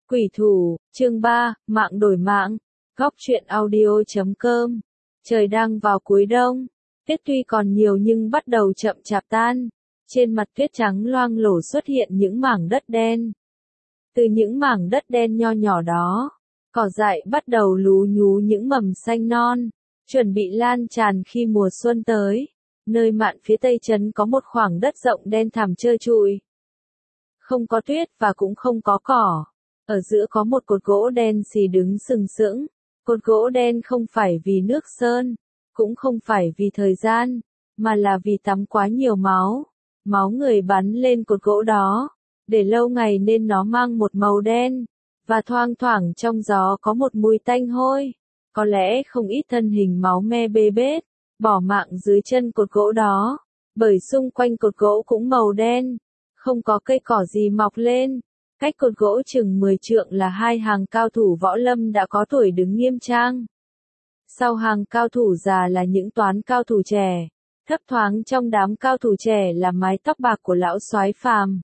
Quỷ thủ, chương 3, mạng đổi mạng, góc truyện audio.com. Trời đang vào cuối đông, tuyết tuy còn nhiều nhưng bắt đầu chậm chạp tan. Trên mặt tuyết trắng loang lổ xuất hiện những mảng đất đen. Từ những mảng đất đen nho nhỏ đó, cỏ dại bắt đầu lú nhú những mầm xanh non, chuẩn bị lan tràn khi mùa xuân tới. Nơi mạn phía tây trấn có một khoảng đất rộng đen thẳm trơ trụi. Không có tuyết và cũng không có cỏ. Ở giữa có một cột gỗ đen xì đứng sừng sững. Cột gỗ đen không phải vì nước sơn, cũng không phải vì thời gian, mà là vì tắm quá nhiều máu. Máu người bắn lên cột gỗ đó, để lâu ngày nên nó mang một màu đen, và thoang thoảng trong gió có một mùi tanh hôi. Có lẽ không ít thân hình máu me bê bết, bỏ mạng dưới chân cột gỗ đó, bởi xung quanh cột gỗ cũng màu đen, không có cây cỏ gì mọc lên. Cách cột gỗ chừng 10 trượng là hai hàng cao thủ võ lâm đã có tuổi đứng nghiêm trang. Sau hàng cao thủ già là những toán cao thủ trẻ, thấp thoáng trong đám cao thủ trẻ là mái tóc bạc của lão soái Phàm.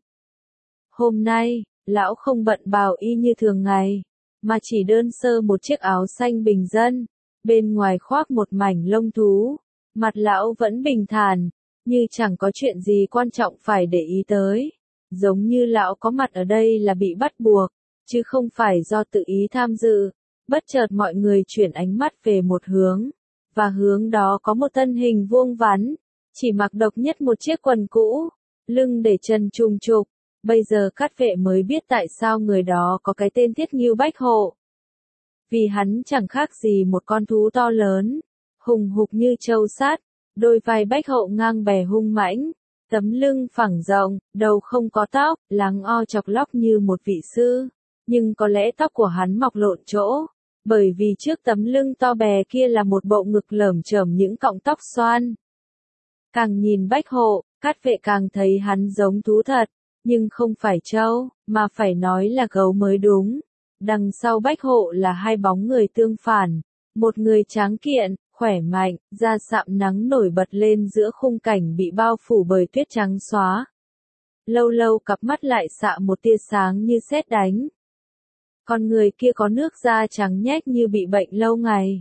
Hôm nay, lão không bận bào y như thường ngày, mà chỉ đơn sơ một chiếc áo xanh bình dân, bên ngoài khoác một mảnh lông thú. Mặt lão vẫn bình thản, như chẳng có chuyện gì quan trọng phải để ý tới. Giống như lão có mặt ở đây là bị bắt buộc, chứ không phải do tự ý tham dự. Bất chợt mọi người chuyển ánh mắt về một hướng, và hướng đó có một thân hình vuông vắn, chỉ mặc độc nhất một chiếc quần cũ, lưng để chân trùng trục. Bây giờ Cát Vệ mới biết tại sao người đó có cái tên Thiết Ngưu Bách Hộ. Vì hắn chẳng khác gì một con thú to lớn, hùng hục như trâu sát, đôi vai Bách Hộ ngang bè hung mãnh. Tấm lưng phẳng rộng, đầu không có tóc, láng o chọc lóc như một vị sư. Nhưng có lẽ tóc của hắn mọc lộn chỗ, bởi vì trước tấm lưng to bè kia là một bộ ngực lởm chởm những cọng tóc xoăn. Càng nhìn Bách Hộ, Cát Vệ càng thấy hắn giống thú thật, nhưng không phải trâu, mà phải nói là gấu mới đúng. Đằng sau Bách Hộ là hai bóng người tương phản, một người tráng kiện, khỏe mạnh, da sạm nắng nổi bật lên giữa khung cảnh bị bao phủ bởi tuyết trắng xóa. Lâu lâu cặp mắt lại xạ một tia sáng như sét đánh. Con người kia có nước da trắng nhách như bị bệnh lâu ngày.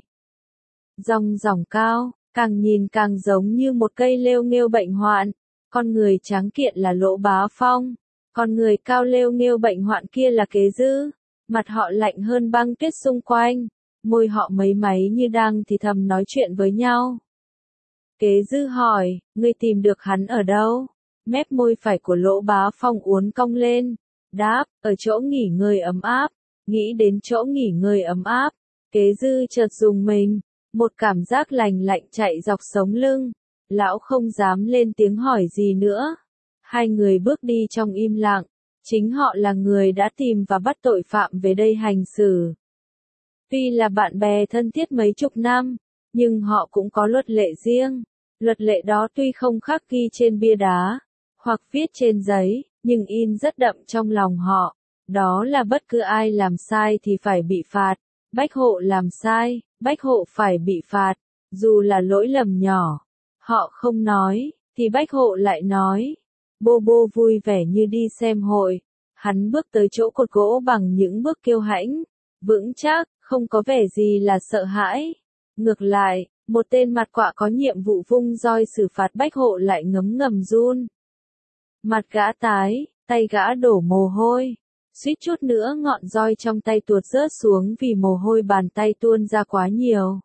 Ròng ròng cao, càng nhìn càng giống như một cây lêu nghêu bệnh hoạn. Con người tráng kiện là Lỗ Bá Phong, con người cao lêu nghêu bệnh hoạn kia là Kế Dư. Mặt họ lạnh hơn băng tuyết xung quanh. Môi họ mấy máy như đang thì thầm nói chuyện với nhau. Kế Dư hỏi, ngươi tìm được hắn ở đâu? Mép môi phải của Lỗ Bá Phong uốn cong lên. Đáp, ở chỗ nghỉ ngơi ấm áp. Nghĩ đến chỗ nghỉ ngơi ấm áp, Kế Dư chợt rùng mình. Một cảm giác lành lạnh chạy dọc sống lưng. Lão không dám lên tiếng hỏi gì nữa. Hai người bước đi trong im lặng. Chính họ là người đã tìm và bắt tội phạm về đây hành xử. Tuy là bạn bè thân thiết mấy chục năm, nhưng họ cũng có luật lệ riêng. Luật lệ đó tuy không khắc ghi trên bia đá, hoặc viết trên giấy, nhưng in rất đậm trong lòng họ. Đó là bất cứ ai làm sai thì phải bị phạt. Bách Hộ làm sai, Bách Hộ phải bị phạt, dù là lỗi lầm nhỏ. Họ không nói, thì Bách Hộ lại nói. Bô Bô vui vẻ như đi xem hội. Hắn bước tới chỗ cột gỗ bằng những bước kiêu hãnh, vững chắc, không có vẻ gì là sợ hãi. Ngược lại, một tên mặt quạ có nhiệm vụ vung roi xử phạt Bách Hộ lại ngấm ngầm run. Mặt gã tái, tay gã đổ mồ hôi. Suýt chút nữa ngọn roi trong tay tuột rớt xuống vì mồ hôi bàn tay tuôn ra quá nhiều.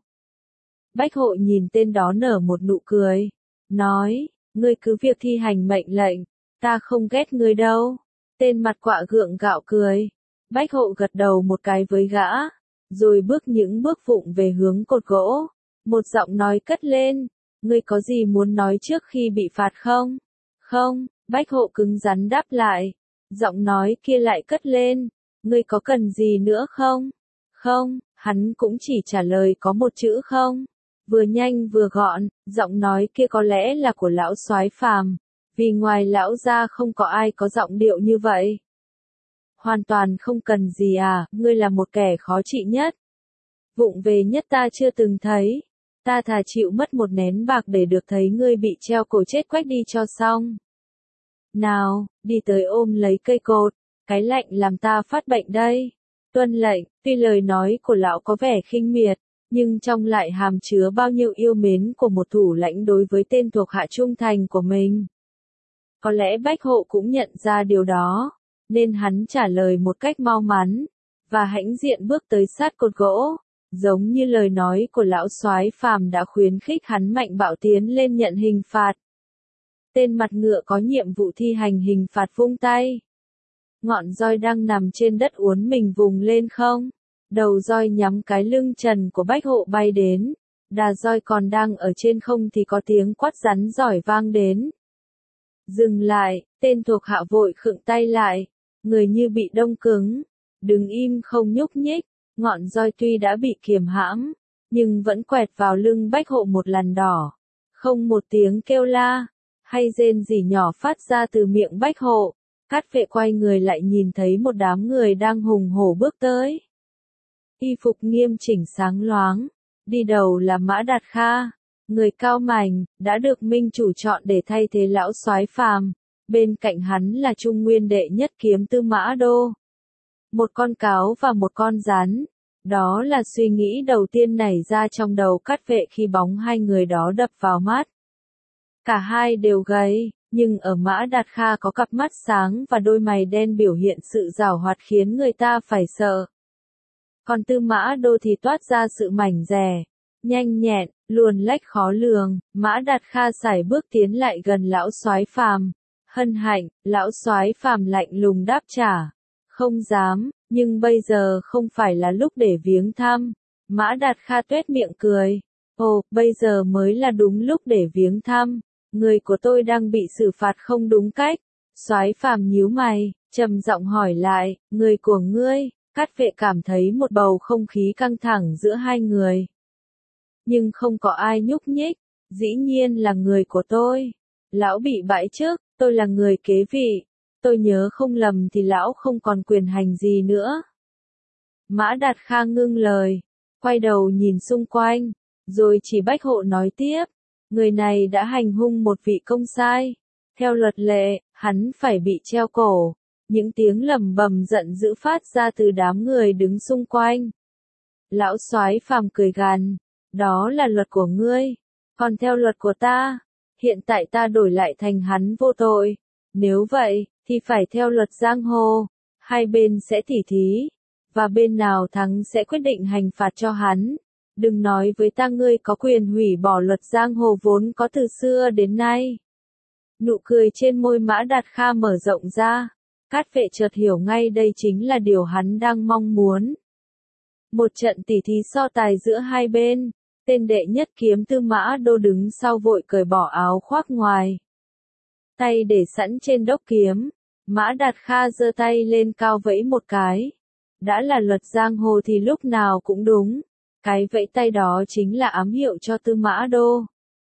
Bách Hộ nhìn tên đó nở một nụ cười, nói, ngươi cứ việc thi hành mệnh lệnh, ta không ghét ngươi đâu. Tên mặt quạ gượng gạo cười. Bách Hộ gật đầu một cái với gã, rồi bước những bước vụng về hướng cột gỗ. Một giọng nói cất lên, ngươi có gì muốn nói trước khi bị phạt không? Không, Bách Hộ cứng rắn đáp lại. Giọng nói kia lại cất lên, ngươi có cần gì nữa không? Không, hắn cũng chỉ trả lời có một chữ không. Vừa nhanh vừa gọn, giọng nói kia có lẽ là của lão soái Phàm, vì ngoài lão ra không có ai có giọng điệu như vậy. Hoàn toàn không cần gì à, ngươi là một kẻ khó trị nhất. Vụng về nhất ta chưa từng thấy. Ta thà chịu mất một nén bạc để được thấy ngươi bị treo cổ chết quách đi cho xong. Nào, đi tới ôm lấy cây cột, cái lạnh làm ta phát bệnh đây. tuân lệnh, tuy lời nói của lão có vẻ khinh miệt, nhưng trong lại hàm chứa bao nhiêu yêu mến của một thủ lãnh đối với tên thuộc hạ trung thành của mình. Có lẽ Bách Hộ cũng nhận ra điều đó, nên hắn trả lời một cách mau mắn, và hãnh diện bước tới sát cột gỗ, giống như lời nói của lão soái Phàm đã khuyến khích hắn mạnh bạo tiến lên nhận hình phạt. Tên mặt ngựa có nhiệm vụ thi hành hình phạt vung tay. Ngọn roi đang nằm trên đất uốn mình vùng lên không. Đầu roi nhắm cái lưng trần của Bách Hộ bay đến. Đà roi còn đang ở trên không thì có tiếng quát rắn giỏi vang đến. Dừng lại, tên thuộc hạ vội khựng tay lại. Người như bị đông cứng. Đứng im không nhúc nhích. Ngọn roi tuy đã bị kiềm hãm, nhưng vẫn quẹt vào lưng Bách Hộ một lằn đỏ. Không một tiếng kêu la, hay rên rỉ nhỏ phát ra từ miệng Bách Hộ. Cát vệ quay người lại nhìn thấy một đám người đang hùng hổ bước tới. Y phục nghiêm chỉnh sáng loáng, đi đầu là Mã Đạt Kha, người cao mảnh, đã được minh chủ chọn để thay thế lão soái Phàm. Bên cạnh hắn là Trung Nguyên đệ nhất kiếm Tư Mã Đô. Một con cáo và một con rắn. Đó là suy nghĩ đầu tiên nảy ra trong đầu Cát vệ khi bóng hai người đó đập vào mắt. Cả hai đều gầy, nhưng ở Mã Đạt Kha có cặp mắt sáng và đôi mày đen biểu hiện sự giảo hoạt khiến người ta phải sợ. Còn Tư Mã Đô thì toát ra sự mảnh dè, nhanh nhẹn, luồn lách khó lường. Mã Đạt Kha sải bước tiến lại gần lão soái Phàm. Hân hạnh, lão soái Phàm lạnh lùng đáp trả. Không dám, nhưng bây giờ không phải là lúc để viếng thăm. Mã Đạt Kha tuét miệng cười. Ồ, bây giờ mới là đúng lúc để viếng thăm. Người của tôi đang bị xử phạt không đúng cách. Soái Phàm nhíu mày, trầm giọng hỏi lại, người của ngươi? Cát vệ cảm thấy một bầu không khí căng thẳng giữa hai người. Nhưng không có ai nhúc nhích, dĩ nhiên là người của tôi. Lão bị bãi chức, tôi là người kế vị. Tôi nhớ không lầm thì lão không còn quyền hành gì nữa. Mã Đạt Kha ngưng lời, quay đầu nhìn xung quanh, rồi chỉ Bách Hộ nói tiếp. Người này đã hành hung một vị công sai. Theo luật lệ, hắn phải bị treo cổ. Những tiếng lầm bầm giận dữ phát ra từ đám người đứng xung quanh. Lão soái Phàm cười gằn, đó là luật của ngươi. Còn theo luật của ta, hiện tại ta đổi lại thành hắn vô tội. Nếu vậy, thì phải theo luật giang hồ. Hai bên sẽ tỉ thí, và bên nào thắng sẽ quyết định hành phạt cho hắn. Đừng nói với ta ngươi có quyền hủy bỏ luật giang hồ vốn có từ xưa đến nay. Nụ cười trên môi Mã Đạt Kha mở rộng ra. Cát vệ chợt hiểu ngay đây chính là điều hắn đang mong muốn. Một trận tỉ thí so tài giữa hai bên. Tên đệ nhất kiếm Tư Mã Đô đứng sau vội cởi bỏ áo khoác ngoài. Tay để sẵn trên đốc kiếm. Mã Đạt Kha giơ tay lên cao vẫy một cái. Đã là luật giang hồ thì lúc nào cũng đúng. Cái vẫy tay đó chính là ám hiệu cho Tư Mã Đô.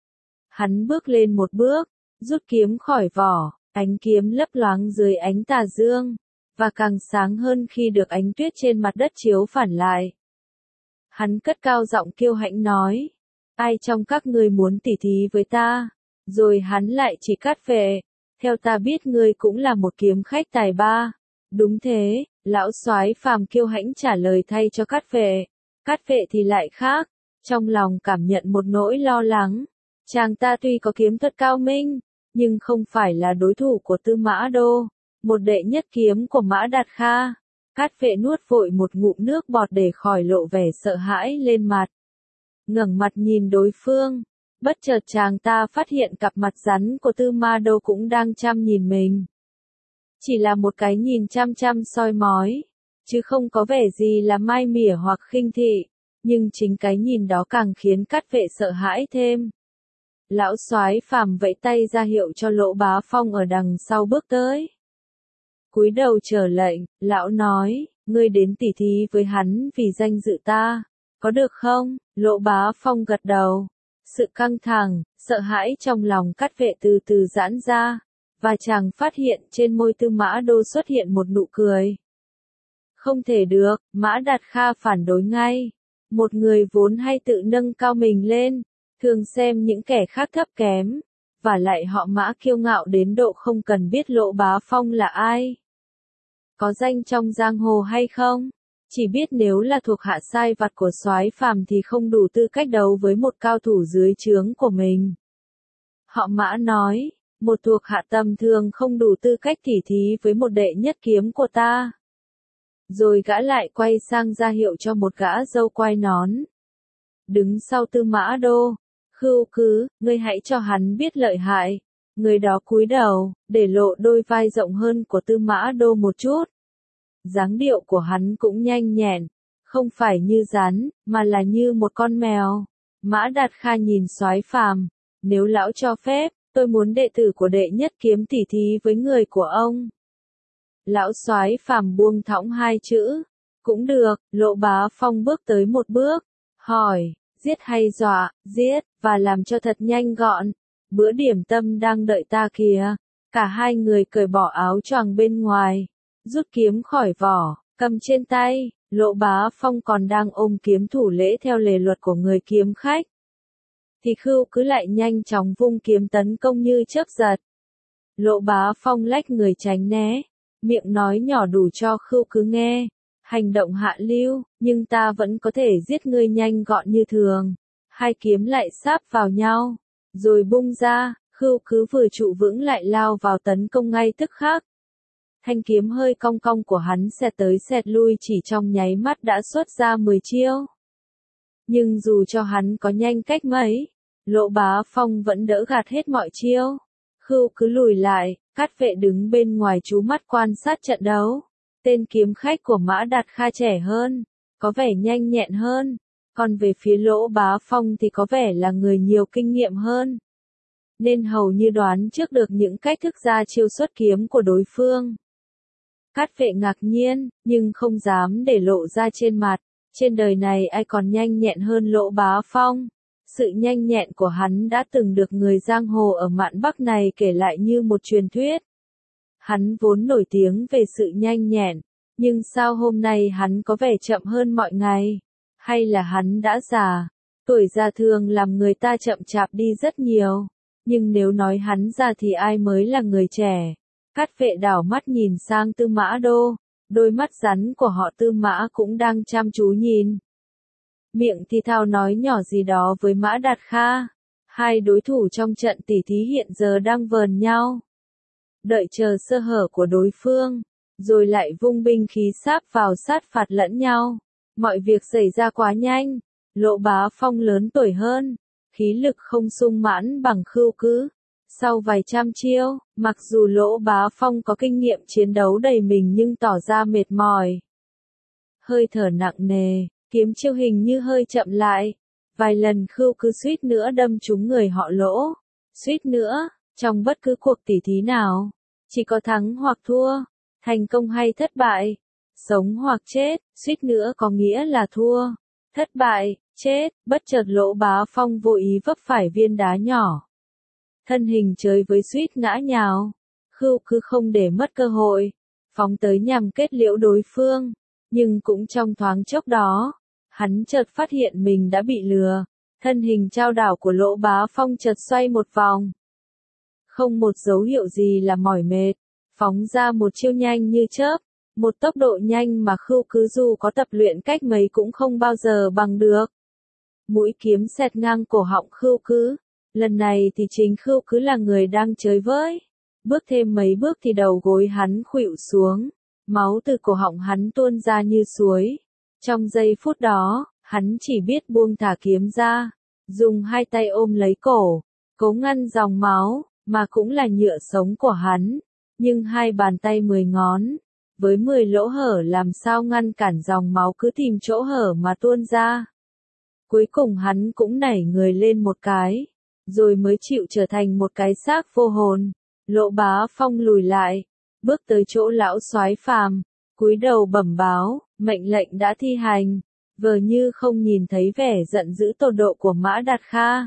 Hắn bước lên một bước, rút kiếm khỏi vỏ, ánh kiếm lấp loáng dưới ánh tà dương, và càng sáng hơn khi được ánh tuyết trên mặt đất chiếu phản lại. Hắn cất cao giọng kiêu hãnh nói, ai trong các ngươi muốn tỉ thí với ta? Rồi hắn lại chỉ Cát vệ, theo ta biết ngươi cũng là một kiếm khách tài ba. Đúng thế, lão soái Phàm kiêu hãnh trả lời thay cho Cát vệ. Cát vệ thì lại khác, trong lòng cảm nhận một nỗi lo lắng. Chàng ta tuy có kiếm thuật cao minh, nhưng không phải là đối thủ của Tư Mã Đô, một đệ nhất kiếm của Mã Đạt Kha. Cát vệ nuốt vội một ngụm nước bọt để khỏi lộ vẻ sợ hãi lên mặt. Ngẩng mặt nhìn đối phương, bất chợt chàng ta phát hiện cặp mặt rắn của Tư Mã Đô cũng đang chăm nhìn mình. Chỉ là một cái nhìn chăm chăm soi mói, chứ không có vẻ gì là mai mỉa hoặc khinh thị, nhưng chính cái nhìn đó càng khiến Cát vệ sợ hãi thêm. Lão soái Phàm vẫy tay ra hiệu cho Lỗ Bá Phong ở đằng sau bước tới. Cúi đầu chờ lệnh, lão nói, ngươi đến tỉ thí với hắn vì danh dự ta, có được không? Lỗ Bá Phong gật đầu. Sự căng thẳng, sợ hãi trong lòng Cát vệ từ từ giãn ra, và chàng phát hiện trên môi Tư Mã Đô xuất hiện một nụ cười. Không thể được, Mã Đạt Kha phản đối ngay. Một người vốn hay tự nâng cao mình lên, thường xem những kẻ khác thấp kém, và lại họ Mã kiêu ngạo đến độ không cần biết Lỗ Bá Phong là ai. Có danh trong giang hồ hay không? Chỉ biết nếu là thuộc hạ sai vặt của soái Phàm thì không đủ tư cách đấu với một cao thủ dưới trướng của mình. Họ Mã nói, một thuộc hạ tầm thường không đủ tư cách tỉ thí với một đệ nhất kiếm của ta. Rồi gã lại quay sang ra hiệu cho một gã râu quai nón. Đứng sau Tư Mã Đô, Khưu Cứ, ngươi hãy cho hắn biết lợi hại. Người đó cúi đầu, để lộ đôi vai rộng hơn của Tư Mã Đô một chút. Dáng điệu của hắn cũng nhanh nhẹn, không phải như rắn, mà là như một con mèo. Mã Đạt Kha nhìn soái Phàm, nếu lão cho phép, tôi muốn đệ tử của đệ nhất kiếm tỉ thí với người của ông. Lão soái Phàm buông thõng hai chữ, cũng được. Lộ Bá Phong bước tới một bước, hỏi, giết hay dọa? Giết, và làm cho thật nhanh gọn. Bữa điểm tâm đang đợi ta kìa. Cả hai người cởi bỏ áo choàng bên ngoài, rút kiếm khỏi vỏ, cầm trên tay. Lộ Bá Phong còn đang ôm kiếm thủ lễ theo lề luật của người kiếm khách, thì Khưu Cứ lại nhanh chóng vung kiếm tấn công như chớp giật. Lộ Bá Phong lách người tránh né, miệng nói nhỏ đủ cho Khưu Cứ nghe, hành động hạ lưu, nhưng ta vẫn có thể giết ngươi nhanh gọn như thường. Hai kiếm lại sáp vào nhau, rồi bung ra. Khưu Cứ vừa trụ vững lại lao vào tấn công ngay tức khắc. Thanh kiếm hơi cong cong của hắn xẹt tới xẹt lui chỉ trong nháy mắt đã xuất ra 10 chiêu. Nhưng dù cho hắn có nhanh cách mấy, Lộ Bá Phong vẫn đỡ gạt hết mọi chiêu. Khưu Cứ lùi lại, Cát Vệ đứng bên ngoài trú mắt quan sát trận đấu. Tên kiếm khách của Mã Đạt Kha trẻ hơn, có vẻ nhanh nhẹn hơn, còn về phía Lộ Bá Phong thì có vẻ là người nhiều kinh nghiệm hơn, nên hầu như đoán trước được những cách thức ra chiêu xuất kiếm của đối phương. Cát Vệ ngạc nhiên, nhưng không dám để lộ ra trên mặt. Trên đời này ai còn nhanh nhẹn hơn Lộ Bá Phong. Sự nhanh nhẹn của hắn đã từng được người giang hồ ở mạn Bắc này kể lại như một truyền thuyết. Hắn vốn nổi tiếng về sự nhanh nhẹn, nhưng sao hôm nay hắn có vẻ chậm hơn mọi ngày? Hay là hắn đã già? Tuổi già thường làm người ta chậm chạp đi rất nhiều. Nhưng nếu nói hắn già thì ai mới là người trẻ? Cát Vệ đảo mắt nhìn sang Tư Mã Đô, đôi mắt rắn của họ Tư Mã cũng đang chăm chú nhìn. Miệng thì thào nói nhỏ gì đó với Mã Đạt Kha. Hai đối thủ trong trận tỉ thí hiện giờ đang vờn nhau, đợi chờ sơ hở của đối phương, rồi lại vung binh khí sáp vào sát phạt lẫn nhau. Mọi việc xảy ra quá nhanh. Lộ Bá Phong lớn tuổi hơn, khí lực không sung mãn bằng Khưu Cứ. Sau vài trăm chiêu, mặc dù Lộ Bá Phong có kinh nghiệm chiến đấu đầy mình nhưng tỏ ra mệt mỏi, hơi thở nặng nề, kiếm chiêu hình như hơi chậm lại. Vài lần Khưu Cứ suýt nữa đâm trúng người họ Lỗ. Suýt nữa, trong bất cứ cuộc tỉ thí nào, chỉ có thắng hoặc thua, thành công hay thất bại, sống hoặc chết. Suýt nữa có nghĩa là thua, thất bại, chết. Bất chợt Lộ Bá Phong vô ý vấp phải viên đá nhỏ, thân hình chơi với suýt ngã nhào. Khưu Cứ không để mất cơ hội, phóng tới nhằm kết liễu đối phương. Nhưng cũng trong thoáng chốc đó, hắn chợt phát hiện mình đã bị lừa. Thân hình chao đảo của Lộ Bá Phong chợt xoay một vòng, không một dấu hiệu gì là mỏi mệt, phóng ra một chiêu nhanh như chớp, một tốc độ nhanh mà Khưu Cứ dù có tập luyện cách mấy cũng không bao giờ bằng được. Mũi kiếm xẹt ngang cổ họng Khưu Cứ. Lần này thì chính Khưu Cứ là người đang chơi với. Bước thêm mấy bước thì đầu gối hắn khuỵu xuống, máu từ cổ họng hắn tuôn ra như suối. Trong giây phút đó, hắn chỉ biết buông thả kiếm ra, dùng hai tay ôm lấy cổ, cố ngăn dòng máu, mà cũng là nhựa sống của hắn. Nhưng hai bàn tay 10 ngón, với 10 lỗ hở làm sao ngăn cản dòng máu cứ tìm chỗ hở mà tuôn ra. Cuối cùng hắn cũng nảy người lên một cái, rồi mới chịu trở thành một cái xác vô hồn. Lộ Bá Phong lùi lại, bước tới chỗ lão soái Phàm, cúi đầu bẩm báo, mệnh lệnh đã thi hành, vờ như không nhìn thấy vẻ giận dữ tột độ của Mã Đạt Kha.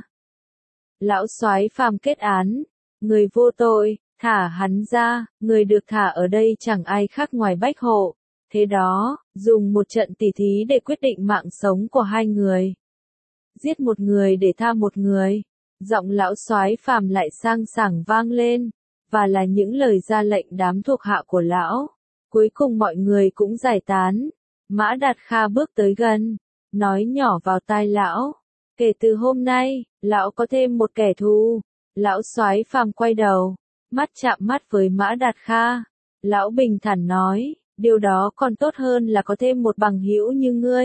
Lão soái Phàm kết án, người vô tội, thả hắn ra. Người được thả ở đây chẳng ai khác ngoài Bách Hộ. Thế đó, dùng một trận tỉ thí để quyết định mạng sống của hai người. Giết một người để tha một người. Giọng lão soái Phàm lại sang sảng vang lên, và là những lời ra lệnh đám thuộc hạ của lão. Cuối cùng mọi người cũng giải tán. Mã Đạt Kha bước tới gần, nói nhỏ vào tai lão. Kể từ hôm nay, lão có thêm một kẻ thù. Lão Soái Phàm quay đầu, mắt chạm mắt với Mã Đạt Kha. Lão bình thản nói, điều đó còn tốt hơn là có thêm một bằng hữu như ngươi.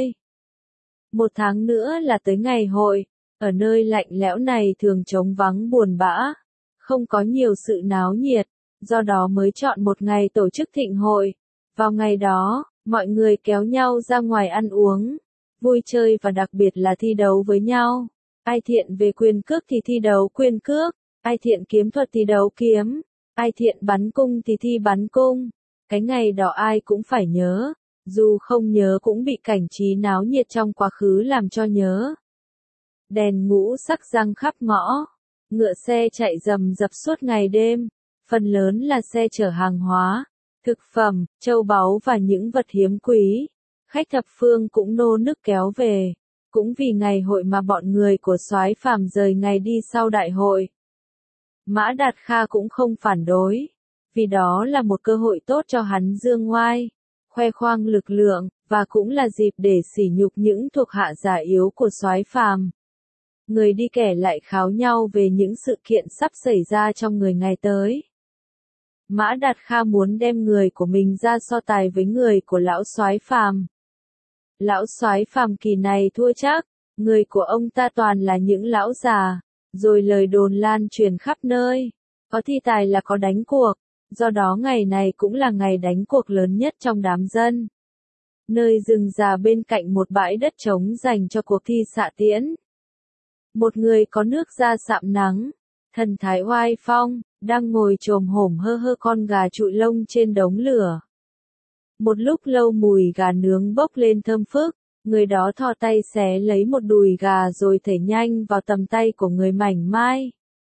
1 tháng nữa là tới ngày hội, ở nơi lạnh lẽo này thường trống vắng buồn bã, không có nhiều sự náo nhiệt, do đó mới chọn một ngày tổ chức thịnh hội. Vào ngày đó, mọi người kéo nhau ra ngoài ăn uống, vui chơi và đặc biệt là thi đấu với nhau. Ai thiện về quyền cước thì thi đấu quyền cước, ai thiện kiếm thuật thì đấu kiếm, ai thiện bắn cung thì thi bắn cung. Cái ngày đó ai cũng phải nhớ, dù không nhớ cũng bị cảnh trí náo nhiệt trong quá khứ làm cho nhớ. Đèn ngũ sắc giăng khắp ngõ, ngựa xe chạy rầm rập suốt ngày đêm, phần lớn là xe chở hàng hóa, thực phẩm, châu báu và những vật hiếm quý. Khách thập phương cũng nô nức kéo về, cũng vì ngày hội mà bọn người của Soái Phàm rời ngày đi sau đại hội. Mã Đạt Kha cũng không phản đối, vì đó là một cơ hội tốt cho hắn dương ngoai, khoe khoang lực lượng, và cũng là dịp để sỉ nhục những thuộc hạ già yếu của Soái Phàm. Người đi kể lại kháo nhau về những sự kiện sắp xảy ra trong người ngày tới. Mã Đạt Kha muốn đem người của mình ra so tài với người của lão Soái Phàm. Lão Soái Phàm kỳ này thua chắc, người của ông ta toàn là những lão già, rồi lời đồn lan truyền khắp nơi. Có thi tài là có đánh cuộc, do đó ngày này cũng là ngày đánh cuộc lớn nhất trong đám dân. Nơi rừng già bên cạnh một bãi đất trống dành cho cuộc thi xạ tiễn. Một người có nước da sạm nắng, thần thái oai phong, đang ngồi chồm hổm hơ hơ con gà trụi lông trên đống lửa. Một lúc lâu mùi gà nướng bốc lên thơm phức, người đó thò tay xé lấy một đùi gà rồi thảy nhanh vào tầm tay của người mảnh mai.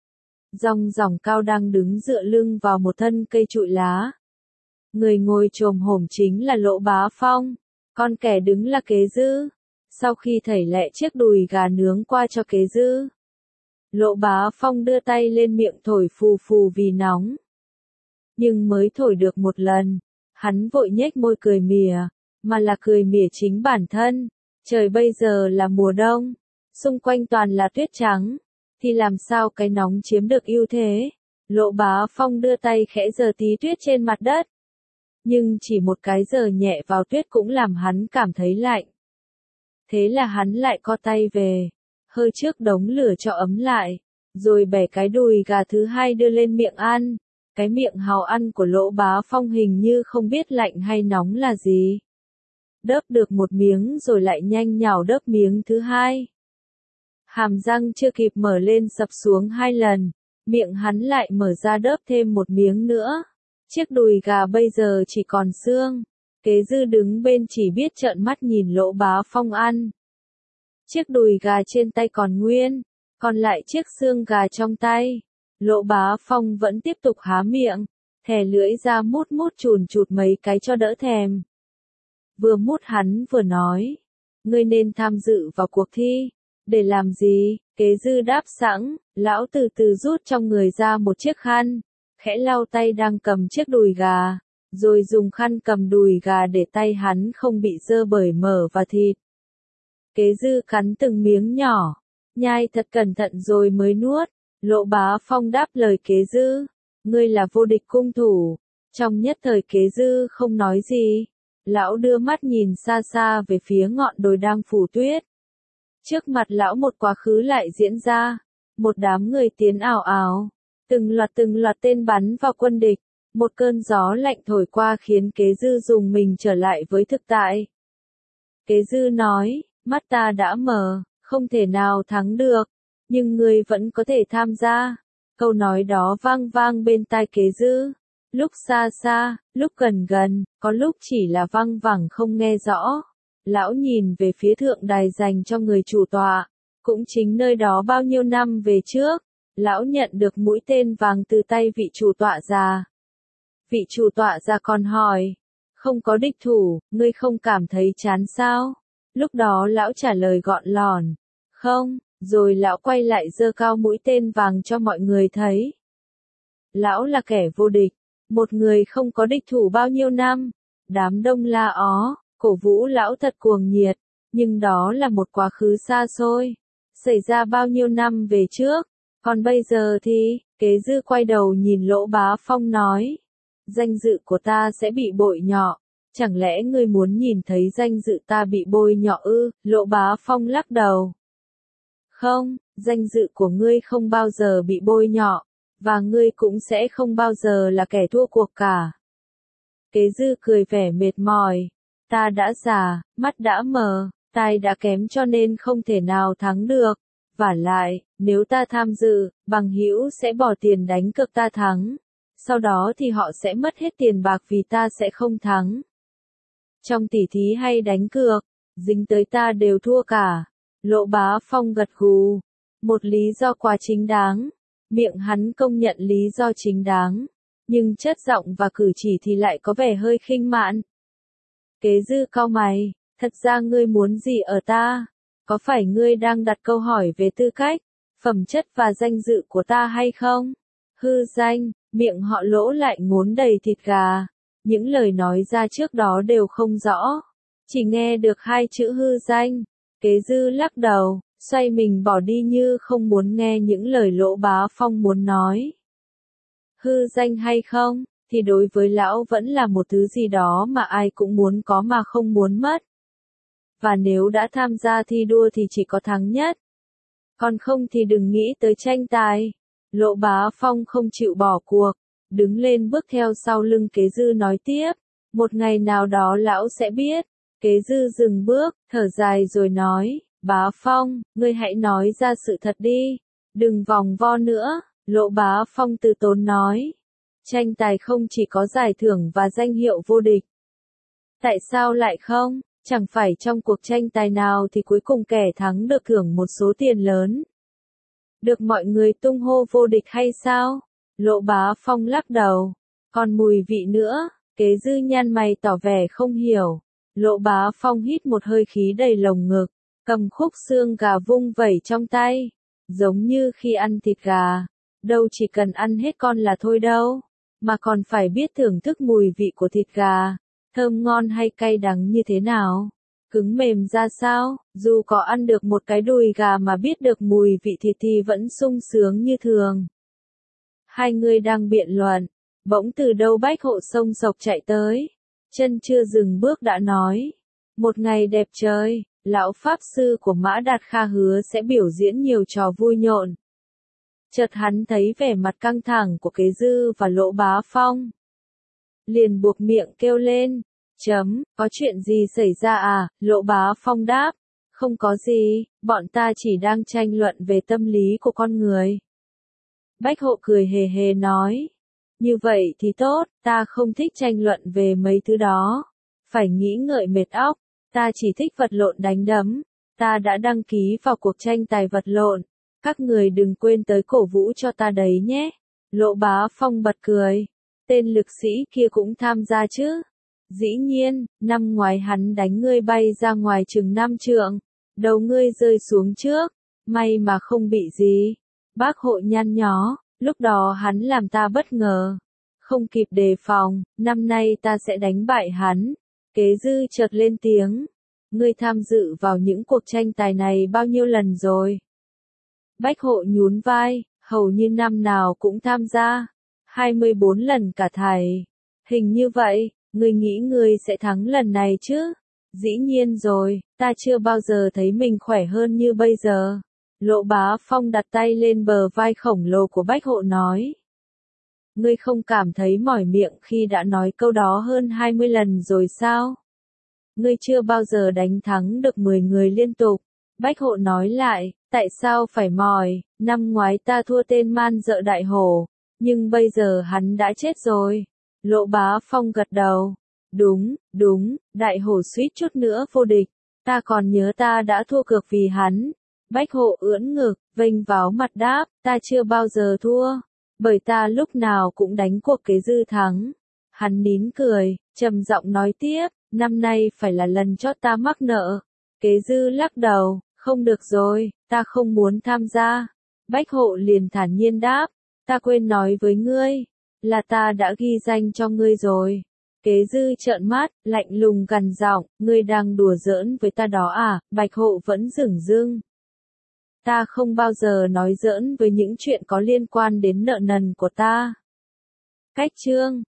Dòng dòng cao đang đứng dựa lưng vào một thân cây trụi lá. Người ngồi chồm hổm chính là Lỗ Bá Phong, còn kẻ đứng là Kế Dư. Sau khi thảy lẹ chiếc đùi gà nướng qua cho Kế Dư, Lỗ Bá Phong đưa tay lên miệng thổi phù phù vì nóng. Nhưng mới thổi được một lần, hắn vội nhếch môi cười mỉa, mà là cười mỉa chính bản thân. Trời bây giờ là mùa đông, xung quanh toàn là tuyết trắng, thì làm sao cái nóng chiếm được ưu thế. Lỗ Bá Phong đưa tay khẽ giở tí tuyết trên mặt đất. Nhưng chỉ một cái giở nhẹ vào tuyết cũng làm hắn cảm thấy lạnh. Thế là hắn lại co tay về, hơi trước đống lửa cho ấm lại, rồi bẻ cái đùi gà thứ hai đưa lên miệng ăn. Cái miệng hào ăn của Lỗ Bá Phong hình như không biết lạnh hay nóng là gì. Đớp được một miếng rồi lại nhanh nhảu đớp miếng thứ hai. Hàm răng chưa kịp mở lên sập xuống 2 lần, miệng hắn lại mở ra đớp thêm một miếng nữa. Chiếc đùi gà bây giờ chỉ còn xương. Kế Dư đứng bên chỉ biết trợn mắt nhìn Lỗ Bá Phong ăn. Chiếc đùi gà trên tay còn nguyên, còn lại chiếc xương gà trong tay. Lỗ Bá Phong vẫn tiếp tục há miệng, thè lưỡi ra mút mút chùn chụt mấy cái cho đỡ thèm. Vừa mút hắn vừa nói, ngươi nên tham dự vào cuộc thi. Để làm gì? Kế Dư đáp sẵn, lão từ từ rút trong người ra một chiếc khăn, khẽ lau tay đang cầm chiếc đùi gà, rồi dùng khăn cầm đùi gà để tay hắn không bị dơ bởi mỡ và thịt. Kế Dư cắn từng miếng nhỏ, nhai thật cẩn thận rồi mới nuốt. Lỗ Bá Phong đáp lời Kế Dư, ngươi là vô địch cung thủ. Trong nhất thời Kế Dư không nói gì, lão đưa mắt nhìn xa xa về phía ngọn đồi đang phủ tuyết. Trước mặt lão một quá khứ lại diễn ra, một đám người tiến ào ào, từng loạt tên bắn vào quân địch, một cơn gió lạnh thổi qua khiến Kế Dư rùng mình trở lại với thực tại. Kế Dư nói, mắt ta đã mờ, không thể nào thắng được, nhưng ngươi vẫn có thể tham gia. Câu nói đó vang vang bên tai Kế Dư, lúc xa xa, lúc gần gần, có lúc chỉ là văng vẳng không nghe rõ. Lão nhìn về phía thượng đài dành cho người chủ tọa, cũng chính nơi đó bao nhiêu năm về trước, lão nhận được mũi tên vàng từ tay vị chủ tọa già. Vị chủ tọa già còn hỏi, không có địch thủ, ngươi không cảm thấy chán sao? Lúc đó lão trả lời gọn lòn, không, rồi lão quay lại giơ cao mũi tên vàng cho mọi người thấy. Lão là kẻ vô địch, một người không có địch thủ bao nhiêu năm, đám đông la ó. cổ vũ lão thật cuồng nhiệt, nhưng đó là một quá khứ xa xôi, xảy ra bao nhiêu năm về trước, còn bây giờ thì, Kế Dư quay đầu nhìn Lỗ Bá Phong nói, danh dự của ta sẽ bị bội nhọ, chẳng lẽ ngươi muốn nhìn thấy danh dự ta bị bôi nhọ ư? Lỗ Bá Phong lắc đầu. Không, danh dự của ngươi không bao giờ bị bôi nhọ, và ngươi cũng sẽ không bao giờ là kẻ thua cuộc cả. Kế Dư cười vẻ mệt mỏi, ta đã già, mắt đã mờ, tai đã kém cho nên không thể nào thắng được. Vả lại, nếu ta tham dự, bằng hữu sẽ bỏ tiền đánh cược ta thắng. Sau đó thì họ sẽ mất hết tiền bạc vì ta sẽ không thắng. Trong tỉ thí hay đánh cược, dính tới ta đều thua cả. Lỗ Bá Phong gật gù. Một lý do quá chính đáng. Miệng hắn công nhận lý do chính đáng. Nhưng chất giọng và cử chỉ thì lại có vẻ hơi khinh mạn. Kế Dư cau mày, thật ra ngươi muốn gì ở ta? Có phải ngươi đang đặt câu hỏi về tư cách, phẩm chất và danh dự của ta hay không? Hư danh, miệng họ Lỗ lại ngốn đầy thịt gà. Những lời nói ra trước đó đều không rõ. Chỉ nghe được hai chữ hư danh. Kế Dư lắc đầu, xoay mình bỏ đi như không muốn nghe những lời Lỗ Bá Phong muốn nói. Hư danh hay không, thì đối với lão vẫn là một thứ gì đó mà ai cũng muốn có mà không muốn mất. Và nếu đã tham gia thi đua thì chỉ có thắng nhất. Còn không thì đừng nghĩ tới tranh tài. Lỗ Bá Phong không chịu bỏ cuộc, đứng lên bước theo sau lưng Kế Dư nói tiếp. Một ngày nào đó lão sẽ biết. Kế Dư dừng bước, thở dài rồi nói, Bá Phong, ngươi hãy nói ra sự thật đi. Đừng vòng vo nữa. Lỗ Bá Phong từ tốn nói. Tranh tài không chỉ có giải thưởng và danh hiệu vô địch. Tại sao lại không? Chẳng phải trong cuộc tranh tài nào thì cuối cùng kẻ thắng được thưởng một số tiền lớn. Được mọi người tung hô vô địch hay sao? Lỗ Bá Phong lắc đầu. Còn mùi vị nữa, Kế Dư nhăn mày tỏ vẻ không hiểu. Lỗ Bá Phong hít một hơi khí đầy lồng ngực, cầm khúc xương gà vung vẩy trong tay. Giống như khi ăn thịt gà, đâu chỉ cần ăn hết con là thôi đâu, mà còn phải biết thưởng thức mùi vị của thịt gà. Thơm ngon hay cay đắng như thế nào, cứng mềm ra sao, dù có ăn được một cái đùi gà mà biết được mùi vị thịt thì vẫn sung sướng như thường. Hai người đang biện luận, bỗng từ đâu Bách Hộ sông sộc chạy tới, chân chưa dừng bước đã nói, một ngày đẹp trời, lão pháp sư của Mã Đạt Kha hứa sẽ biểu diễn nhiều trò vui nhộn. Chợt hắn thấy vẻ mặt căng thẳng của Kế Dư và Lỗ Bá Phong. Liền buộc miệng kêu lên, có chuyện gì xảy ra à? Lỗ Bá Phong đáp, không có gì, bọn ta chỉ đang tranh luận về tâm lý của con người. Bách Hộ cười hề hề nói, như vậy thì tốt, ta không thích tranh luận về mấy thứ đó, phải nghĩ ngợi mệt óc, ta chỉ thích vật lộn đánh đấm, ta đã đăng ký vào cuộc tranh tài vật lộn, các người đừng quên tới cổ vũ cho ta đấy nhé. Lỗ Bá Phong bật cười. Tên lực sĩ kia cũng tham gia chứ? Dĩ nhiên, năm ngoái hắn đánh ngươi bay ra ngoài chừng 5 trượng, đầu ngươi rơi xuống trước, may mà không bị gì. Bác Hộ nhăn nhó, lúc đó hắn làm ta bất ngờ, không kịp đề phòng, năm nay ta sẽ đánh bại hắn. Kế Dư chợt lên tiếng, ngươi tham dự vào những cuộc tranh tài này bao nhiêu lần rồi? Bách Hộ nhún vai, hầu như năm nào cũng tham gia. 24 lần cả thầy. Hình như vậy, ngươi nghĩ ngươi sẽ thắng lần này chứ? Dĩ nhiên rồi, ta chưa bao giờ thấy mình khỏe hơn như bây giờ. Lỗ Bá Phong đặt tay lên bờ vai khổng lồ của Bách Hộ nói. Ngươi không cảm thấy mỏi miệng khi đã nói câu đó hơn 20 lần rồi sao? Ngươi chưa bao giờ đánh thắng được 10 người liên tục. Bách Hộ nói lại, tại sao phải mỏi, năm ngoái ta thua tên man dợ Đại Hổ. Nhưng bây giờ hắn đã chết rồi. Lỗ Bá Phong gật đầu. Đúng, Đại Hổ suýt chút nữa vô địch. Ta còn nhớ ta đã thua cược vì hắn. Bách Hộ ưỡn ngực, vênh váo mặt đáp, ta chưa bao giờ thua. Bởi ta lúc nào cũng đánh cuộc Kế Dư thắng. Hắn nín cười, trầm giọng nói tiếp, năm nay phải là lần chót ta mắc nợ. Kế Dư lắc đầu, không được rồi, ta không muốn tham gia. Bách Hộ liền thản nhiên đáp. Ta quên nói với ngươi, là ta đã ghi danh cho ngươi rồi. Kế Dư trợn mắt, lạnh lùng gằn giọng, ngươi đang đùa giỡn với ta đó à? Bạch Hộ vẫn dửng dưng. Ta không bao giờ nói giỡn với những chuyện có liên quan đến nợ nần của ta. Cách chương